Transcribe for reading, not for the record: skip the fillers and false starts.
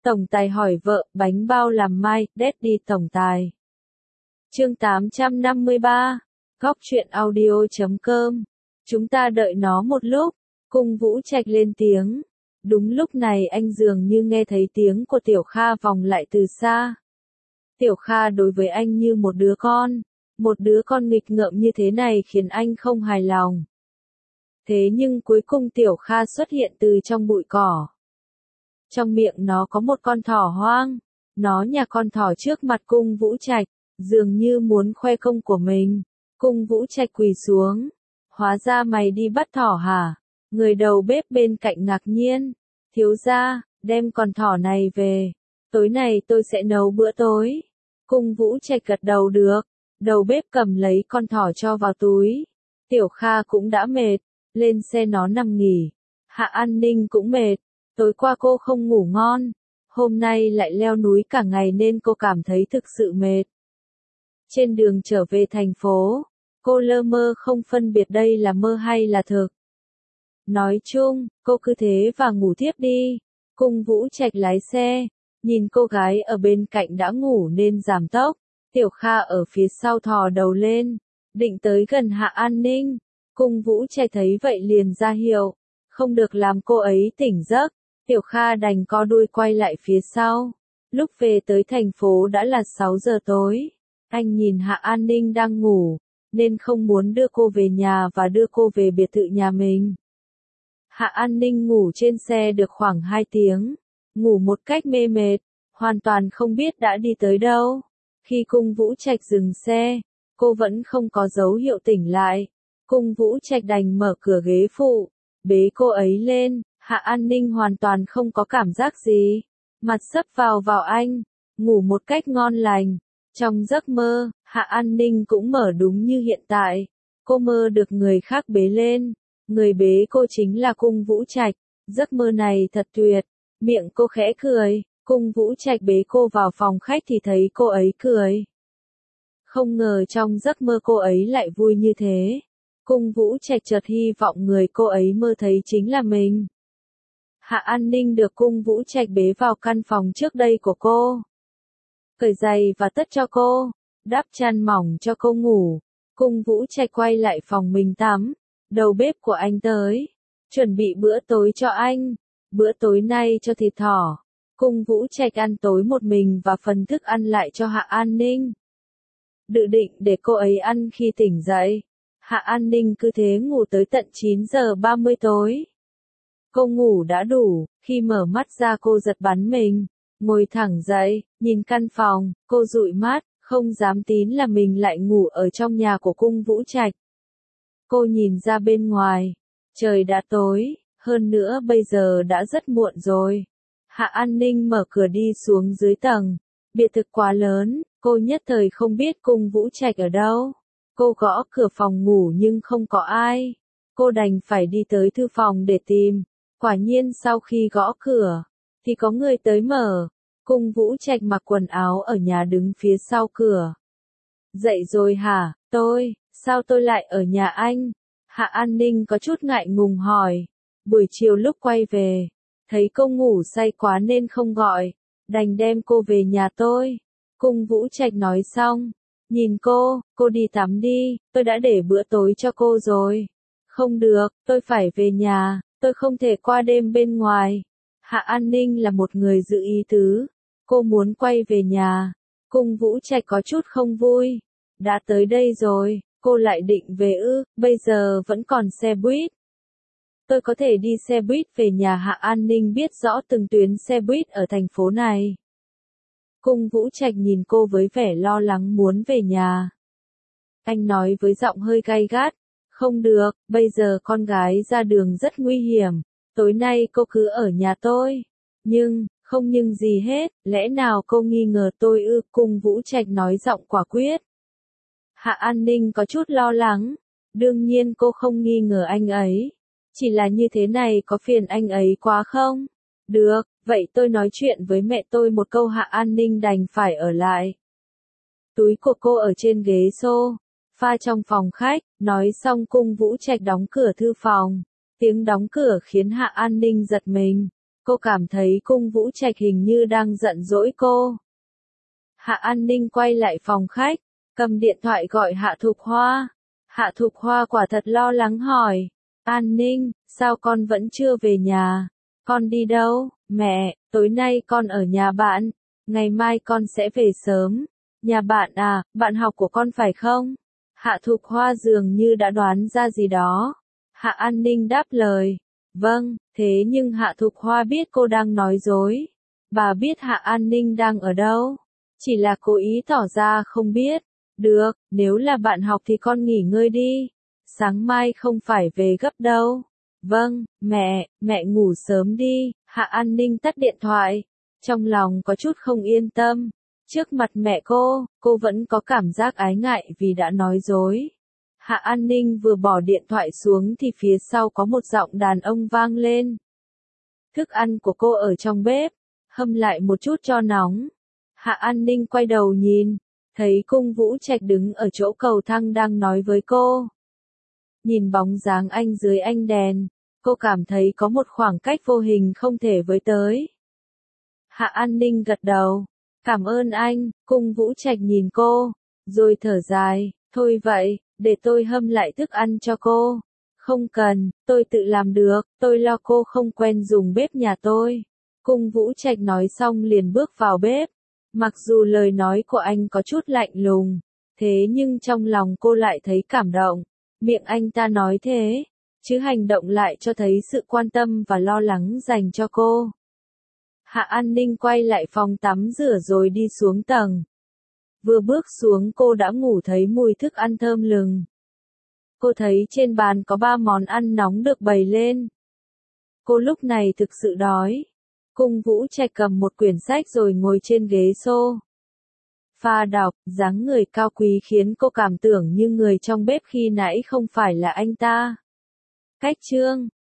Tổng tài hỏi vợ, bánh bao làm mai, Daddy tổng tài. Chương 853, Góc truyện audio.com. Chúng ta đợi nó một lúc, Cung Vũ Trạch lên tiếng. Đúng lúc này anh dường như nghe thấy tiếng của Tiểu Kha vòng lại từ xa. Tiểu Kha đối với anh như một đứa con nghịch ngợm như thế này khiến anh không hài lòng. Thế nhưng cuối cùng Tiểu Kha xuất hiện từ trong bụi cỏ. Trong miệng nó có một con thỏ hoang, nó nhả con thỏ trước mặt Cung Vũ Trạch, dường như muốn khoe công của mình. Cung Vũ Trạch quỳ xuống, hóa ra mày đi bắt thỏ hả? Người đầu bếp bên cạnh ngạc nhiên, thiếu gia, đem con thỏ này về, tối nay tôi sẽ nấu bữa tối. Cung Vũ Trạch gật đầu được, đầu bếp cầm lấy con thỏ cho vào túi. Tiểu Kha cũng đã mệt, lên xe nó nằm nghỉ. Hạ An Ninh cũng mệt, tối qua cô không ngủ ngon, hôm nay lại leo núi cả ngày nên cô cảm thấy thực sự mệt. Trên đường trở về thành phố, cô lơ mơ không phân biệt đây là mơ hay là thực. Nói chung, cô cứ thế và ngủ thiếp đi. Cung Vũ Trạch lái xe, nhìn cô gái ở bên cạnh đã ngủ nên giảm tốc. Tiểu Kha ở phía sau thò đầu lên, định tới gần Hạ An Ninh. Cung Vũ Trạch thấy vậy liền ra hiệu, không được làm cô ấy tỉnh giấc. Tiểu Kha đành co đuôi quay lại phía sau. Lúc về tới thành phố đã là 6 giờ tối. Anh nhìn Hạ An Ninh đang ngủ, nên không muốn đưa cô về nhà và đưa cô về biệt thự nhà mình. Hạ An Ninh ngủ trên xe được khoảng 2 tiếng, ngủ một cách mê mệt, hoàn toàn không biết đã đi tới đâu. Khi Cung Vũ Trạch dừng xe, cô vẫn không có dấu hiệu tỉnh lại. Cung Vũ Trạch đành mở cửa ghế phụ, bế cô ấy lên. Hạ An Ninh hoàn toàn không có cảm giác gì, mặt sấp vào anh, ngủ một cách ngon lành. Trong giấc mơ, Hạ An Ninh cũng mở đúng như hiện tại. Cô mơ được người khác bế lên, người bế cô chính là Cung Vũ Trạch. Giấc mơ này thật tuyệt, miệng cô khẽ cười. Cung Vũ Trạch bế cô vào phòng khách thì thấy cô ấy cười. Không ngờ trong giấc mơ cô ấy lại vui như thế. Cung Vũ Trạch chợt hy vọng người cô ấy mơ thấy chính là mình. Hạ An Ninh được Cung Vũ Trạch bế vào căn phòng trước đây của cô. Cởi giày và tất cho cô, đắp chăn mỏng cho cô ngủ. Cung Vũ Trạch quay lại phòng mình tắm. Đầu bếp của anh tới, chuẩn bị bữa tối cho anh. Bữa tối nay cho thịt thỏ. Cung Vũ Trạch ăn tối một mình và phần thức ăn lại cho Hạ An Ninh. Dự định để cô ấy ăn khi tỉnh dậy. Hạ An Ninh cứ thế ngủ tới tận 9 giờ 30 tối. Cô ngủ đã đủ, khi mở mắt ra cô giật bắn mình. Ngồi thẳng dậy, nhìn căn phòng, cô dụi mắt, không dám tin là mình lại ngủ ở trong nhà của Cung Vũ Trạch. Cô nhìn ra bên ngoài, trời đã tối, hơn nữa bây giờ đã rất muộn rồi. Hạ An Ninh mở cửa đi xuống dưới tầng, biệt thự quá lớn, cô nhất thời không biết Cung Vũ Trạch ở đâu. Cô gõ cửa phòng ngủ nhưng không có ai. Cô đành phải đi tới thư phòng để tìm. Quả nhiên sau khi gõ cửa, thì có người tới mở. Cung Vũ Trạch mặc quần áo ở nhà đứng phía sau cửa. Dậy rồi hả? Sao tôi lại ở nhà anh? Hạ An Ninh có chút ngại ngùng hỏi. Buổi chiều lúc quay về, thấy cô ngủ say quá nên không gọi, đành đem cô về nhà tôi. Cung Vũ Trạch nói xong, nhìn cô đi tắm đi, tôi đã để bữa tối cho cô rồi. Không được, tôi phải về nhà, tôi không thể qua đêm bên ngoài. Hạ An Ninh là một người giữ ý tứ, cô muốn quay về nhà. Cung Vũ Trạch có chút không vui. Đã tới đây rồi, cô lại định về ư? Bây giờ vẫn còn xe buýt. Tôi có thể đi xe buýt về nhà. Hạ An Ninh biết rõ từng tuyến xe buýt ở thành phố này. Cung Vũ Trạch nhìn cô với vẻ lo lắng muốn về nhà. Anh nói với giọng hơi gay gắt, không được, bây giờ con gái ra đường rất nguy hiểm, tối nay cô cứ ở nhà tôi. Không nhưng gì hết, lẽ nào cô nghi ngờ tôi ư? Cung Vũ Trạch nói giọng quả quyết. Hạ An Ninh có chút lo lắng, đương nhiên cô không nghi ngờ anh ấy. Chỉ là như thế này có phiền anh ấy quá không? Được, vậy tôi nói chuyện với mẹ tôi một câu. Hạ An Ninh đành phải ở lại. Túi của cô ở trên ghế sofa trong phòng khách, nói xong Cung Vũ Trạch đóng cửa thư phòng. Tiếng đóng cửa khiến Hạ An Ninh giật mình. Cô cảm thấy Cung Vũ Trạch hình như đang giận dỗi cô. Hạ An Ninh quay lại phòng khách, cầm điện thoại gọi Hạ Thục Hoa. Hạ Thục Hoa quả thật lo lắng hỏi, An Ninh, sao con vẫn chưa về nhà? Con đi đâu? Mẹ, tối nay con ở nhà bạn, ngày mai con sẽ về sớm. Nhà bạn à, bạn học của con phải không? Hạ Thục Hoa dường như đã đoán ra gì đó. Hạ An Ninh đáp lời, vâng, thế nhưng Hạ Thục Hoa biết cô đang nói dối. Bà biết Hạ An Ninh đang ở đâu, chỉ là cố ý tỏ ra không biết. Được, nếu là bạn học thì con nghỉ ngơi đi. Sáng mai không phải về gấp đâu. Vâng, mẹ ngủ sớm đi. Hạ An Ninh tắt điện thoại. Trong lòng có chút không yên tâm. Trước mặt mẹ cô vẫn có cảm giác ái ngại vì đã nói dối. Hạ An Ninh vừa bỏ điện thoại xuống thì phía sau có một giọng đàn ông vang lên. Thức ăn của cô ở trong bếp, hâm lại một chút cho nóng. Hạ An Ninh quay đầu nhìn, thấy Cung Vũ Trạch đứng ở chỗ cầu thang đang nói với cô. Nhìn bóng dáng anh dưới ánh đèn, cô cảm thấy có một khoảng cách vô hình không thể với tới. Hạ An Ninh gật đầu, cảm ơn anh. Cung Vũ Trạch nhìn cô, rồi thở dài, thôi vậy, để tôi hâm lại thức ăn cho cô. Không cần, tôi tự làm được, tôi lo cô không quen dùng bếp nhà tôi. Cung Vũ Trạch nói xong liền bước vào bếp. Mặc dù lời nói của anh có chút lạnh lùng, thế nhưng trong lòng cô lại thấy cảm động. Miệng anh ta nói thế, chứ hành động lại cho thấy sự quan tâm và lo lắng dành cho cô. Hạ An Ninh quay lại phòng tắm rửa rồi đi xuống tầng. Vừa bước xuống cô đã ngửi thấy mùi thức ăn thơm lừng. Cô thấy trên bàn có 3 món ăn nóng được bày lên. Cô lúc này thực sự đói. Cung Vũ Trạch cầm một quyển sách rồi ngồi trên ghế sofa đọc, dáng người cao quý khiến cô cảm tưởng như người trong bếp khi nãy không phải là anh ta. Cách chương